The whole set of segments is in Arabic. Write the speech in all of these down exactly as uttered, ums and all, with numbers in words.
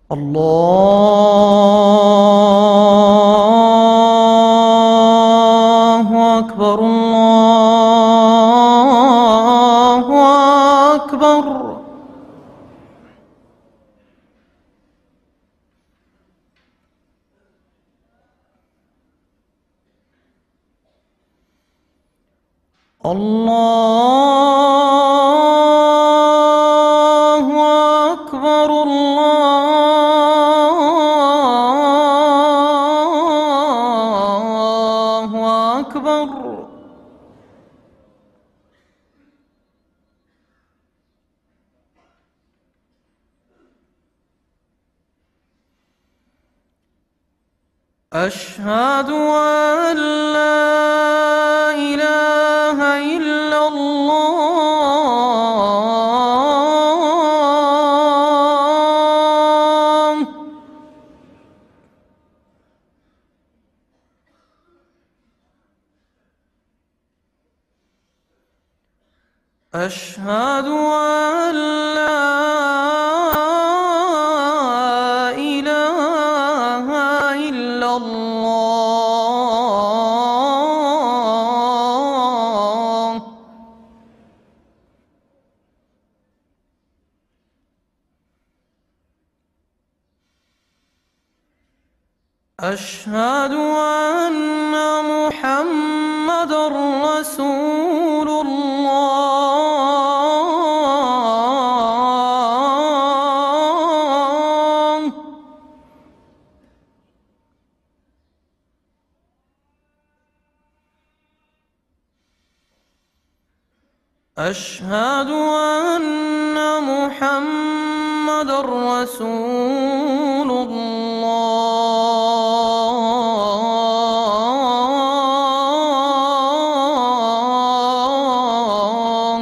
الله أكبر الله أكبر. الله أكبر الله أكبر. أشهد أن لا إله إلا الله. أشهد أن لا إله إلا الله. أشهد أن محمدًا رسول الله. أشهد أن محمدًا رسول الله.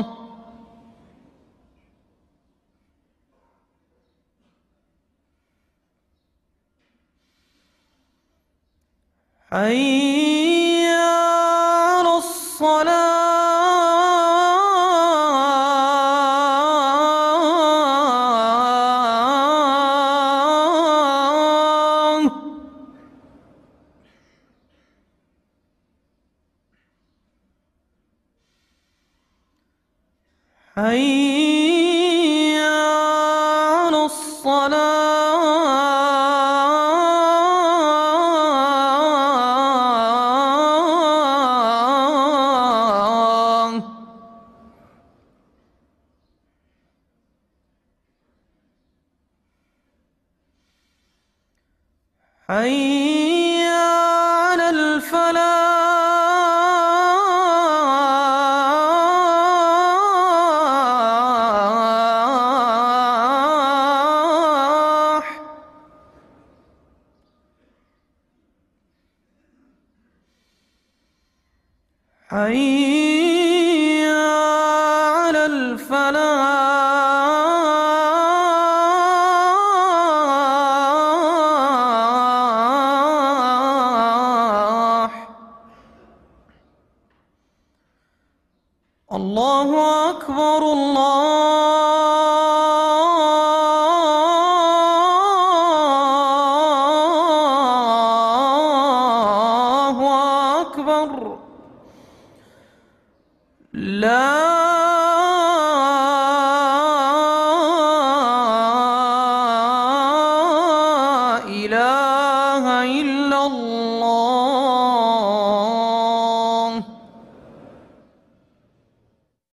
حي على الصلاة. حي على الصلاة. حي على الفلاح. حي على الفلاح. الله أكبر الله أكبر. لا إله إلا الله.